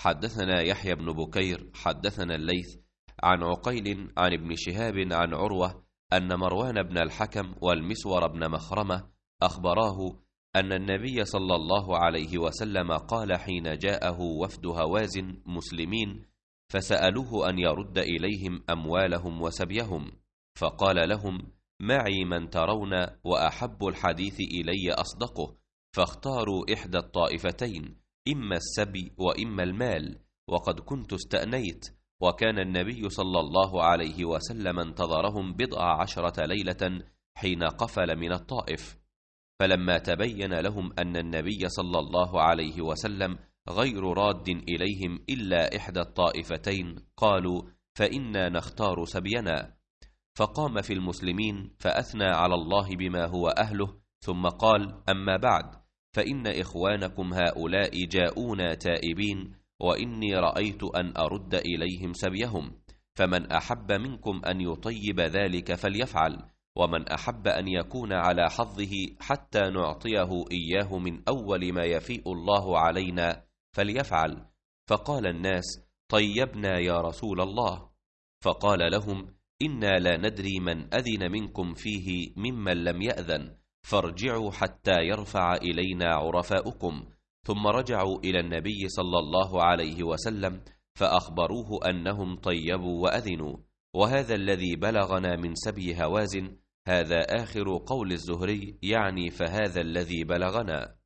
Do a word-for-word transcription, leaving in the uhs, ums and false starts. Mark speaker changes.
Speaker 1: حدثنا يحيى بن بكير حدثنا الليث عن عقيل عن ابن شهاب عن عروة أن مروان بن الحكم والمسور بن مخرمة أخبراه أن النبي صلى الله عليه وسلم قال حين جاءه وفد هوازن مسلمين فسألوه أن يرد إليهم أموالهم وسبيهم، فقال لهم: معي من ترون وأحب الحديث إلي أصدقه، فاختاروا إحدى الطائفتين، إما السبي وإما المال، وقد كنت استأنيت. وكان النبي صلى الله عليه وسلم انتظرهم بضع عشرة ليلة حين قفل من الطائف، فلما تبين لهم أن النبي صلى الله عليه وسلم غير راد إليهم إلا إحدى الطائفتين قالوا: فإنا نختار سبينا. فقام في المسلمين فأثنى على الله بما هو أهله، ثم قال: أما بعد، فإن إخوانكم هؤلاء جاءونا تائبين، وإني رأيت أن أرد إليهم سبيهم، فمن أحب منكم أن يطيب ذلك فليفعل، ومن أحب أن يكون على حظه حتى نعطيه إياه من أول ما يفيء الله علينا فليفعل. فقال الناس: طيبنا يا رسول الله. فقال لهم: إنا لا ندري من أذن منكم فيه ممن لم يأذن، فارجعوا حتى يرفع إلينا عرفاؤكم. ثم رجعوا إلى النبي صلى الله عليه وسلم فأخبروه أنهم طيبوا وأذنوا. وهذا الذي بلغنا من سبي هوازن. هذا آخر قول الزهري، يعني فهذا الذي بلغنا.